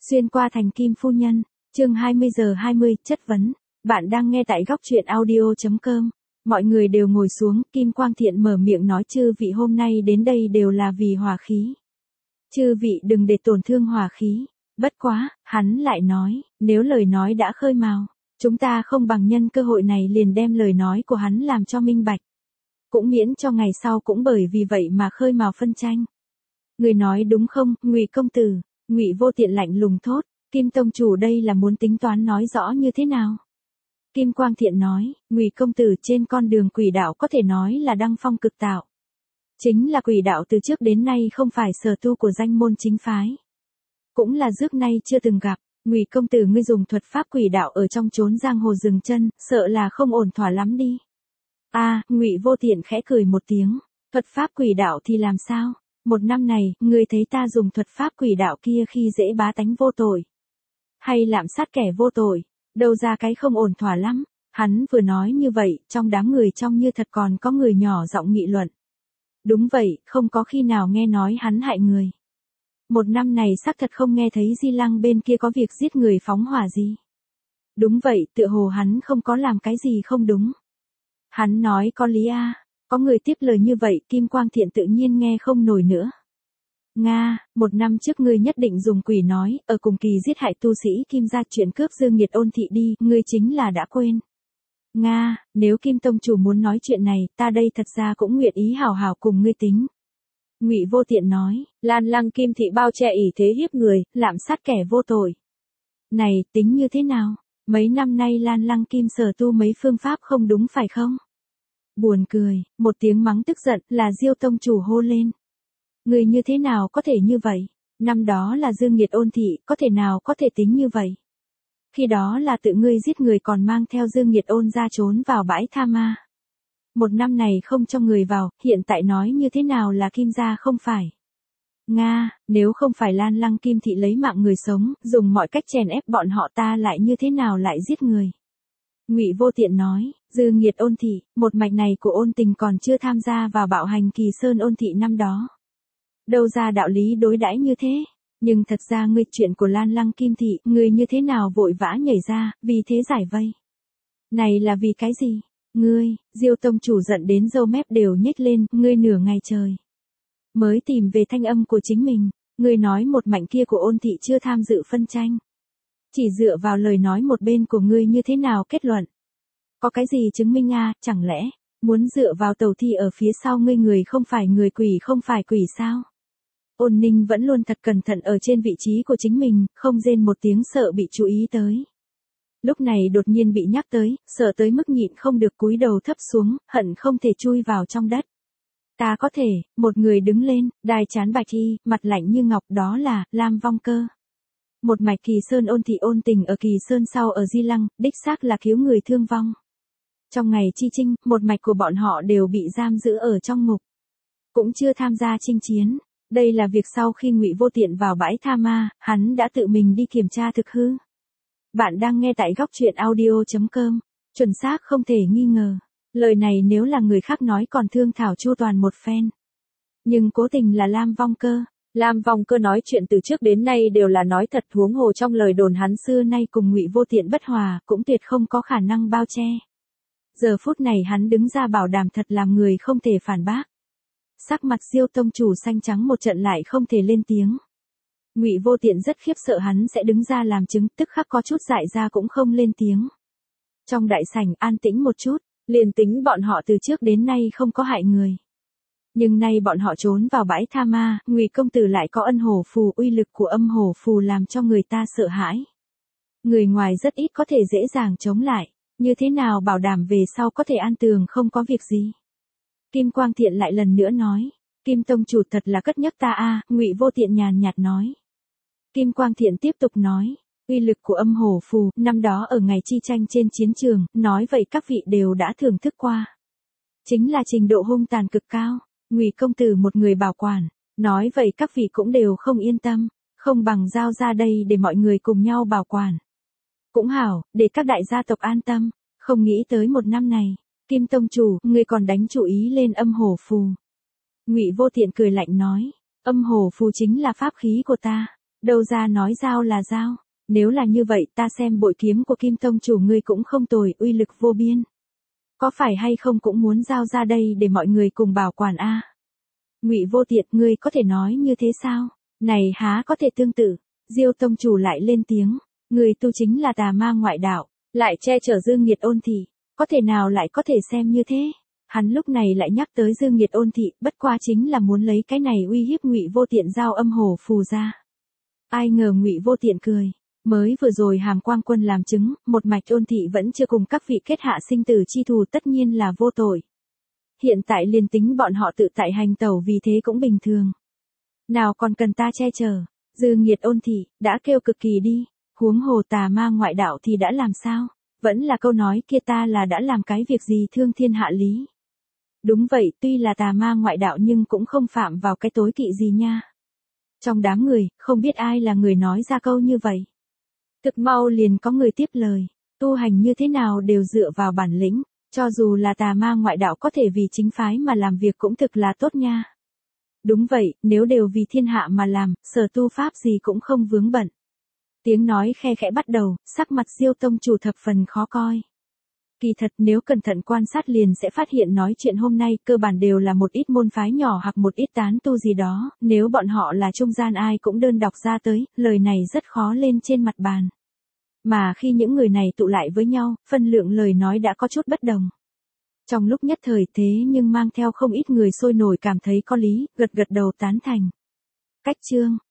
Xuyên qua thành Kim phu nhân, chương 20:20, chất vấn. Bạn đang nghe tại góc truyện audio.com. Mọi người đều ngồi xuống, Kim Quang Thiện mở miệng nói chư vị hôm nay đến đây đều là vì hòa khí. Chư vị đừng để tổn thương hòa khí. Bất quá, hắn lại nói, nếu lời nói đã khơi mào, chúng ta không bằng nhân cơ hội này liền đem lời nói của hắn làm cho minh bạch. Cũng miễn cho ngày sau cũng bởi vì vậy mà khơi mào phân tranh. Người nói đúng không, Ngụy công tử? Ngụy Vô Tiện lạnh lùng thốt, Kim tông chủ đây là muốn tính toán nói rõ như thế nào? Kim Quang Thiện nói, Ngụy công tử trên con đường quỷ đạo có thể nói là đăng phong cực tạo. Chính là quỷ đạo từ trước đến nay không phải sở tu của danh môn chính phái. Cũng là trước nay chưa từng gặp, Ngụy công tử ngươi dùng thuật pháp quỷ đạo ở trong chốn giang hồ dừng chân, sợ là không ổn thỏa lắm đi. Ngụy Vô Tiện khẽ cười một tiếng, thuật pháp quỷ đạo thì làm sao? Một năm này, ngươi thấy ta dùng thuật pháp quỷ đạo kia khi dễ bá tánh vô tội. Hay lạm sát kẻ vô tội, đâu ra cái không ổn thỏa lắm. Hắn vừa nói như vậy, trong đám người trong như thật còn có người nhỏ giọng nghị luận. Đúng vậy, không có khi nào nghe nói hắn hại người. Một năm này xác thật không nghe thấy Di Lăng bên kia có việc giết người phóng hỏa gì. Đúng vậy, tựa hồ hắn không có làm cái gì không đúng. Hắn nói có lý a. Có người tiếp lời như vậy, Kim Quang Thiện tự nhiên nghe không nổi nữa. Nga, một năm trước ngươi nhất định dùng quỷ nói, ở cùng kỳ giết hại tu sĩ Kim gia chuyện cướp Dương Nghiệt Ôn thị đi, ngươi chính là đã quên. Nga, nếu Kim tông chủ muốn nói chuyện này, ta đây thật ra cũng nguyện ý hảo hảo cùng ngươi tính. Ngụy Vô Tiện nói, Lan Lăng Kim thị bao che ỷ thế hiếp người, lạm sát kẻ vô tội. Này, tính như thế nào? Mấy năm nay Lan Lăng Kim sở tu mấy phương pháp không đúng phải không? Buồn cười, một tiếng mắng tức giận là Diêu tông chủ hô lên. Người như thế nào có thể như vậy? Năm đó là Dương Nghiệt Ôn thị, có thể nào có thể tính như vậy? Khi đó là tự ngươi giết người còn mang theo Dương Nghiệt Ôn ra trốn vào bãi tha ma. Một năm này không cho người vào, hiện tại nói như thế nào là Kim gia không phải? Nga, nếu không phải Lan Lăng Kim thị lấy mạng người sống, dùng mọi cách chèn ép bọn họ ta lại như thế nào lại giết người? Ngụy Vô Tiện nói, Dương Nghiệt Ôn thị, một mạch này của Ôn Tình còn chưa tham gia vào bạo hành Kỳ Sơn Ôn thị năm đó. Đâu ra đạo lý đối đãi như thế, nhưng thật ra ngươi chuyện của Lan Lăng Kim thị, ngươi như thế nào vội vã nhảy ra, vì thế giải vây. Này là vì cái gì? Ngươi, Diêu tông chủ giận đến râu mép đều nhếch lên, ngươi nửa ngày trời mới tìm về thanh âm của chính mình, ngươi nói một mảnh kia của Ôn thị chưa tham dự phân tranh. Chỉ dựa vào lời nói một bên của ngươi như thế nào kết luận? Có cái gì chứng minh chẳng lẽ, muốn dựa vào tàu thi ở phía sau ngươi người không phải người quỷ không phải quỷ sao? Ôn Ninh vẫn luôn thật cẩn thận ở trên vị trí của chính mình, không rên một tiếng sợ bị chú ý tới. Lúc này đột nhiên bị nhắc tới, sợ tới mức nhịn không được cúi đầu thấp xuống, hận không thể chui vào trong đất. Ta có thể, một người đứng lên, đai chán bạch y, mặt lạnh như ngọc đó là, Lam Vong Cơ. Một mạch Kỳ Sơn Ôn thị Ôn Tình ở Kỳ Sơn sau ở Di Lăng, đích xác là cứu người thương vong. Trong ngày chi chinh, một mạch của bọn họ đều bị giam giữ ở trong ngục. Cũng chưa tham gia chinh chiến. Đây là việc sau khi Ngụy Vô Tiện vào bãi tha ma, hắn đã tự mình đi kiểm tra thực hư. Bạn đang nghe tại góc truyện audio.com. Chuẩn xác không thể nghi ngờ. Lời này nếu là người khác nói còn thương thảo chu toàn một phen. Nhưng cố tình là Lam Vong Cơ. Lam Vong Cơ nói chuyện từ trước đến nay đều là nói thật, huống hồ trong lời đồn hắn xưa nay cùng Ngụy Vô Tiện bất hòa, cũng tuyệt không có khả năng bao che. Giờ phút này hắn đứng ra bảo đảm thật làm người không thể phản bác. Sắc mặt Diêu tông chủ xanh trắng một trận lại không thể lên tiếng. Ngụy Vô Tiện rất khiếp sợ hắn sẽ đứng ra làm chứng, tức khắc có chút dại ra cũng không lên tiếng. Trong đại sảnh an tĩnh một chút, liền tính bọn họ từ trước đến nay không có hại người. Nhưng nay bọn họ trốn vào bãi tha ma, Ngụy công tử lại có ân hổ phù, uy lực của âm hổ phù làm cho người ta sợ hãi. Người ngoài rất ít có thể dễ dàng chống lại, như thế nào bảo đảm về sau có thể an tường không có việc gì. Kim Quang Thiện lại lần nữa nói, Kim tông chủ thật là cất nhắc ta Ngụy Vô Tiện nhàn nhạt nói. Kim Quang Thiện tiếp tục nói, uy lực của âm hổ phù, năm đó ở ngày chi tranh trên chiến trường, nói vậy các vị đều đã thưởng thức qua. Chính là trình độ hung tàn cực cao, Ngụy công tử một người bảo quản, nói vậy các vị cũng đều không yên tâm, không bằng giao ra đây để mọi người cùng nhau bảo quản. Cũng hảo, để các đại gia tộc an tâm, không nghĩ tới một năm này. Kim tông chủ, ngươi còn đánh chủ ý lên âm hổ phù. Ngụy Vô Tiện cười lạnh nói, âm hổ phù chính là pháp khí của ta. Đâu ra nói dao là dao. Nếu là như vậy ta xem bội kiếm của Kim tông chủ ngươi cũng không tồi, uy lực vô biên. Có phải hay không cũng muốn giao ra đây để mọi người cùng bảo quản a. Ngụy Vô Tiện, ngươi có thể nói như thế sao? Này há có thể tương tự. Diêu tông chủ lại lên tiếng, người tu chính là tà ma ngoại đạo, lại che chở Dương Nghiệt Ôn thị, có thể nào lại có thể xem như thế? Hắn lúc này lại nhắc tới Dương Nghiệt Ôn thị, bất qua chính là muốn lấy cái này uy hiếp Ngụy Vô Tiện giao âm hồ phù ra. Ai ngờ Ngụy Vô Tiện cười, mới vừa rồi Hàm Quang Quân làm chứng, một mạch Ôn thị vẫn chưa cùng các vị kết hạ sinh tử chi thù, tất nhiên là vô tội. Hiện tại liền tính bọn họ tự tại hành tẩu vì thế cũng bình thường. Nào còn cần ta che chở? Dương Nghiệt Ôn thị đã kêu cực kỳ đi, huống hồ tà ma ngoại đạo thì đã làm sao? Vẫn là câu nói kia, ta là đã làm cái việc gì thương thiên hạ lý. Đúng vậy, tuy là tà ma ngoại đạo nhưng cũng không phạm vào cái tối kỵ gì nha. Trong đám người, không biết ai là người nói ra câu như vậy. Thực mau liền có người tiếp lời, tu hành như thế nào đều dựa vào bản lĩnh, cho dù là tà ma ngoại đạo có thể vì chính phái mà làm việc cũng thực là tốt nha. Đúng vậy, nếu đều vì thiên hạ mà làm, sở tu pháp gì cũng không vướng bận. Tiếng nói khe khẽ bắt đầu, sắc mặt Diêu tông chủ thập phần khó coi. Kỳ thật nếu cẩn thận quan sát liền sẽ phát hiện nói chuyện hôm nay cơ bản đều là một ít môn phái nhỏ hoặc một ít tán tu gì đó, nếu bọn họ là trung gian ai cũng đơn đọc ra tới, lời này rất khó lên trên mặt bàn. Mà khi những người này tụ lại với nhau, phân lượng lời nói đã có chút bất đồng. Trong lúc nhất thời thế nhưng mang theo không ít người sôi nổi cảm thấy có lý, gật gật đầu tán thành. Cách chương